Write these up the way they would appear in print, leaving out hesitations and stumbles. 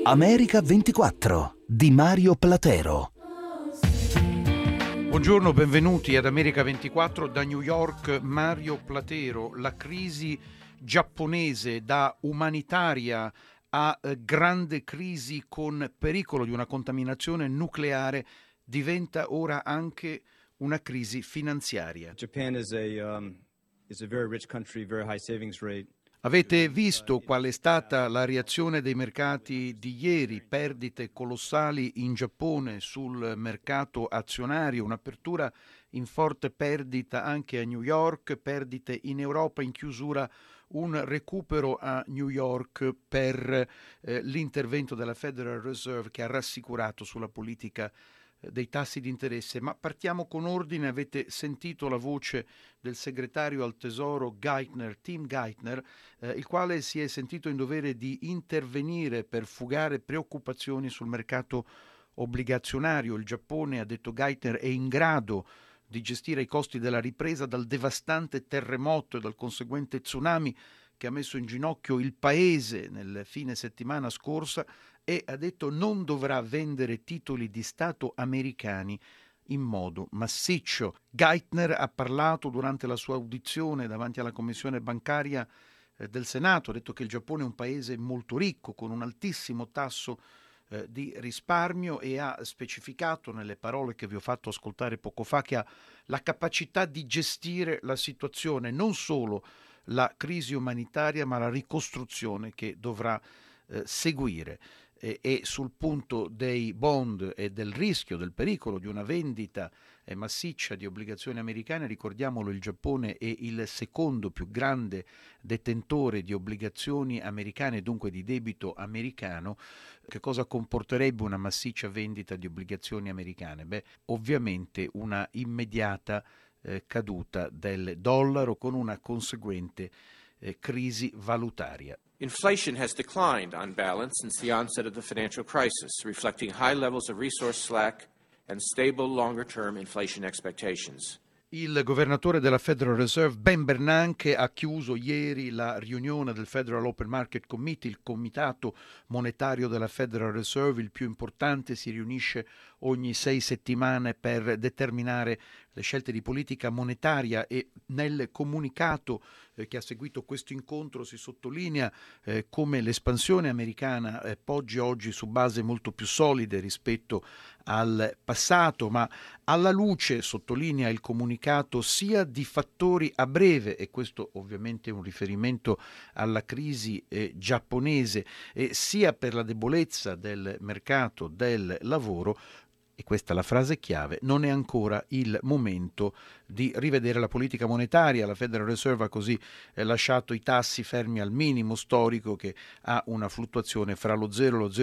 America 24 di Mario Platero. Buongiorno, benvenuti ad America 24 da New York. Mario Platero. La crisi giapponese, da umanitaria a grande crisi con pericolo di una contaminazione nucleare, diventa ora anche una crisi finanziaria. Japan is a very rich country, very high savings rate. Avete visto qual è stata la reazione dei mercati di ieri? Perdite colossali in Giappone sul mercato azionario, un'apertura in forte perdita anche a New York, perdite in Europa in chiusura, un recupero a New York per l'intervento della Federal Reserve che ha rassicurato sulla politica dei tassi di interesse. Ma partiamo con ordine. Avete sentito la voce del segretario al Tesoro Geithner, Tim Geithner, il quale si è sentito in dovere di intervenire per fugare preoccupazioni sul mercato obbligazionario. Il Giappone, ha detto Geithner, è in grado di gestire i costi della ripresa dal devastante terremoto e dal conseguente tsunami che ha messo in ginocchio il paese nel fine settimana scorsa, e ha detto non dovrà vendere titoli di Stato americani in modo massiccio. Geithner ha parlato durante la sua audizione davanti alla Commissione bancaria del Senato, ha detto che il Giappone è un paese molto ricco, con un altissimo tasso di risparmio, e ha specificato nelle parole che vi ho fatto ascoltare poco fa che ha la capacità di gestire la situazione, non solo la crisi umanitaria ma la ricostruzione che dovrà seguire. E sul punto dei bond e del rischio, del pericolo di una vendita massiccia di obbligazioni americane, ricordiamolo, il Giappone è il secondo più grande detentore di obbligazioni americane, dunque di debito americano. Che cosa comporterebbe una massiccia vendita di obbligazioni americane? Beh, ovviamente una immediata caduta del dollaro con una conseguente crisi valutaria. Inflation has declined on balance since the onset of the financial crisis, reflecting high levels of resource slack and stable longer-term inflation expectations. Il governatore della Federal Reserve, Ben Bernanke, ha chiuso ieri la riunione del Federal Open Market Committee, il comitato monetario della Federal Reserve, il più importante. Si riunisce ogni 6 settimane per determinare le scelte di politica monetaria, e nel comunicato che ha seguito questo incontro si sottolinea come l'espansione americana poggi oggi su base molto più solide rispetto al passato, ma alla luce, sottolinea il comunicato, sia di fattori a breve, e questo ovviamente è un riferimento alla crisi giapponese, sia per la debolezza del mercato del lavoro. E questa è la frase chiave: non è ancora il momento di rivedere la politica monetaria. La Federal Reserve ha così lasciato i tassi fermi al minimo storico, che ha una fluttuazione fra lo 0 e lo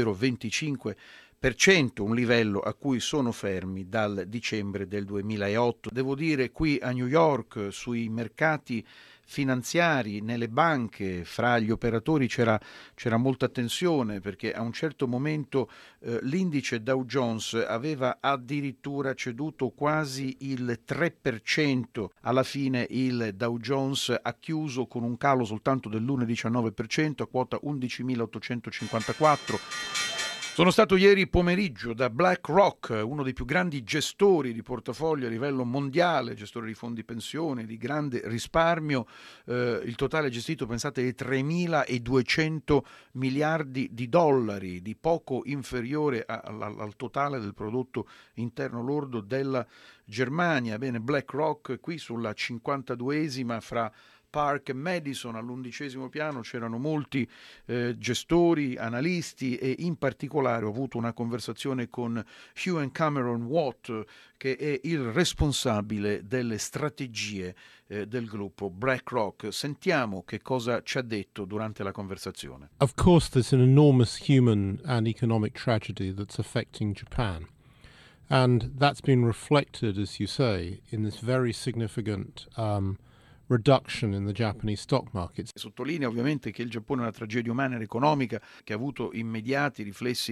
0,25%, un livello a cui sono fermi dal dicembre del 2008. Devo dire, qui a New York, sui mercati finanziari, nelle banche, fra gli operatori c'era molta tensione, perché a un certo momento l'indice Dow Jones aveva addirittura ceduto quasi il 3%. Alla fine il Dow Jones ha chiuso con un calo soltanto dell'1,19% a quota 11.854. Sono stato ieri pomeriggio da BlackRock, uno dei più grandi gestori di portafoglio a livello mondiale, gestore di fondi pensione, di grande risparmio. Il totale gestito, pensate, è 3.200 miliardi di dollari, di poco inferiore al totale del prodotto interno lordo della Germania. Bene, BlackRock qui sulla 52esima fra Park e Madison, all'11° piano. C'erano molti gestori, analisti, e in particolare ho avuto una conversazione con Hugh Cameron Watt, che è il responsabile delle strategie del gruppo BlackRock. Sentiamo che cosa ci ha detto durante la conversazione. Of course, there's an enormous human and economic tragedy that's affecting Japan. And that's been reflected, as you say, in this very significant reduction in the Japanese stock markets. Sottolinea ovviamente che il Giappone è una tragedia umana ed economica che ha avuto immediati riflessi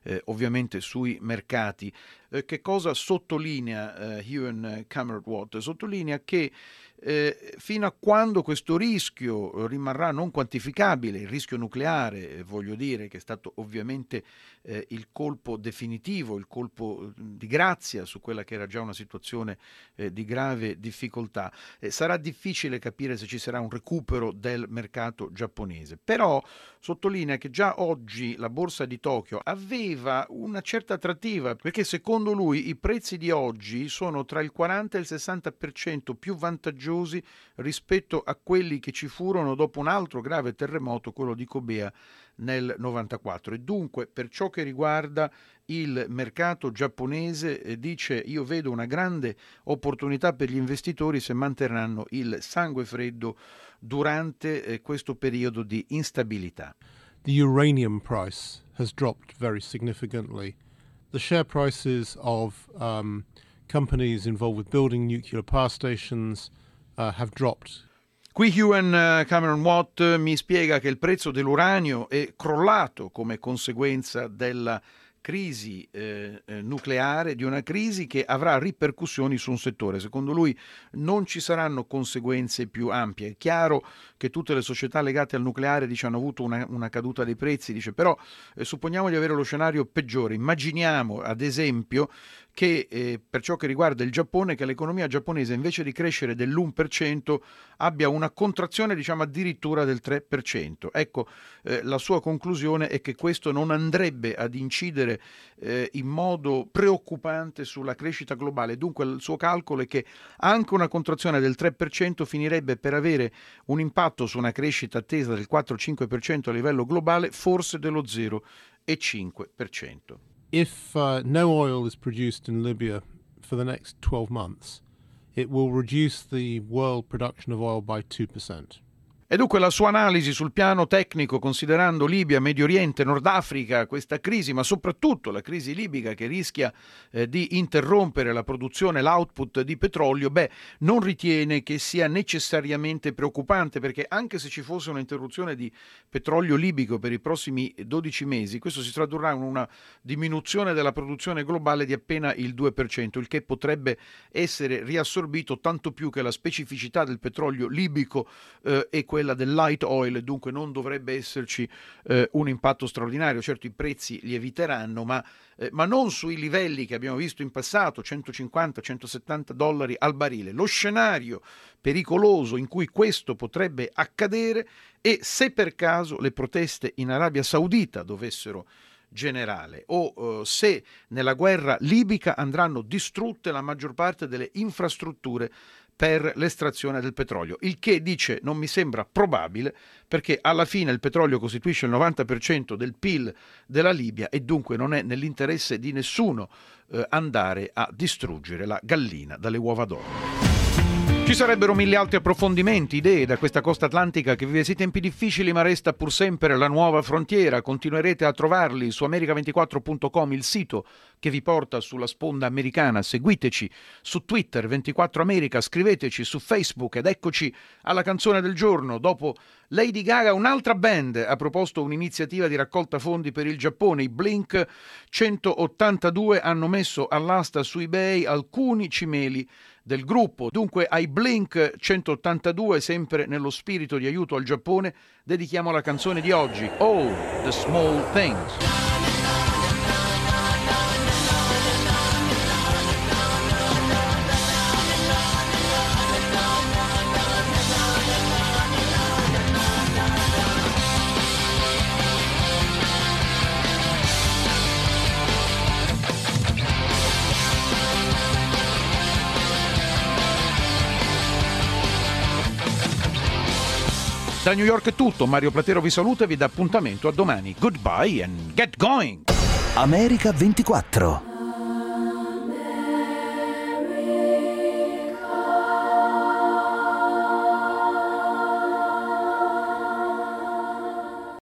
ovviamente sui mercati. Che cosa sottolinea Ewan Cameron-Watt? Sottolinea che fino a quando questo rischio rimarrà non quantificabile, il rischio nucleare, voglio dire, che è stato ovviamente il colpo definitivo, il colpo di grazia su quella che era già una situazione di grave difficoltà, sarà difficile capire se ci sarà un recupero del mercato giapponese. Però sottolinea che già oggi la borsa di Tokyo aveva una certa attrattiva, perché secondo lui i prezzi di oggi sono tra il 40 e il 60% più vantaggiosi rispetto a quelli che ci furono dopo un altro grave terremoto, quello di Kobe nel 94. E dunque, per ciò che riguarda il mercato giapponese, dice: io vedo una grande opportunità per gli investitori se manterranno il sangue freddo durante questo periodo di instabilità. The uranium price has dropped very significantly. The share prices of companies involved with building nuclear power stations have dropped. Qui Ewan Cameron-Watt mi spiega che il prezzo dell'uranio è crollato come conseguenza della crisi nucleare, di una crisi che avrà ripercussioni su un settore. Secondo lui non ci saranno conseguenze più ampie. È chiaro che tutte le società legate al nucleare hanno avuto una caduta dei prezzi, dice, però supponiamo di avere lo scenario peggiore. Immaginiamo ad esempio che per ciò che riguarda il Giappone, che l'economia giapponese invece di crescere dell'1% abbia una contrazione addirittura del 3%. Ecco, la sua conclusione è che questo non andrebbe ad incidere in modo preoccupante sulla crescita globale. Dunque il suo calcolo è che anche una contrazione del 3% finirebbe per avere un impatto su una crescita attesa del 4-5% a livello globale, forse dello 0,5%. If no oil is produced in Libya for the next 12 months, it will reduce the world production of oil by 2%. E dunque la sua analisi sul piano tecnico, considerando Libia, Medio Oriente, Nord Africa, questa crisi, ma soprattutto la crisi libica che rischia di interrompere la produzione, l'output di petrolio, non ritiene che sia necessariamente preoccupante, perché anche se ci fosse un'interruzione di petrolio libico per i prossimi 12 mesi, questo si tradurrà in una diminuzione della produzione globale di appena il 2%, il che potrebbe essere riassorbito, tanto più che la specificità del petrolio libico è quella del light oil, dunque non dovrebbe esserci un impatto straordinario. Certo, i prezzi lieviteranno, ma non sui livelli che abbiamo visto in passato, $150-170 al barile. Lo scenario pericoloso in cui questo potrebbe accadere è se per caso le proteste in Arabia Saudita dovessero generale o se nella guerra libica andranno distrutte la maggior parte delle infrastrutture per l'estrazione del petrolio, il che, dice, non mi sembra probabile, perché alla fine il petrolio costituisce il 90% del PIL della Libia e dunque non è nell'interesse di nessuno andare a distruggere la gallina dalle uova d'oro. Ci sarebbero mille altri approfondimenti, idee da questa costa atlantica che vive sì tempi difficili, ma resta pur sempre la nuova frontiera. Continuerete a trovarli su America24.com, il sito che vi porta sulla sponda americana. Seguiteci su Twitter 24 America, scriveteci su Facebook ed eccoci alla canzone del giorno. Dopo Lady Gaga, un'altra band ha proposto un'iniziativa di raccolta fondi per il Giappone. I Blink 182 hanno messo all'asta su eBay alcuni cimeli del gruppo. Dunque ai Blink 182, sempre nello spirito di aiuto al Giappone, dedichiamo la canzone di oggi, Oh, the Small Things. Da New York è tutto, Mario Platero vi saluta e vi dà appuntamento a domani. Goodbye and get going! America 24.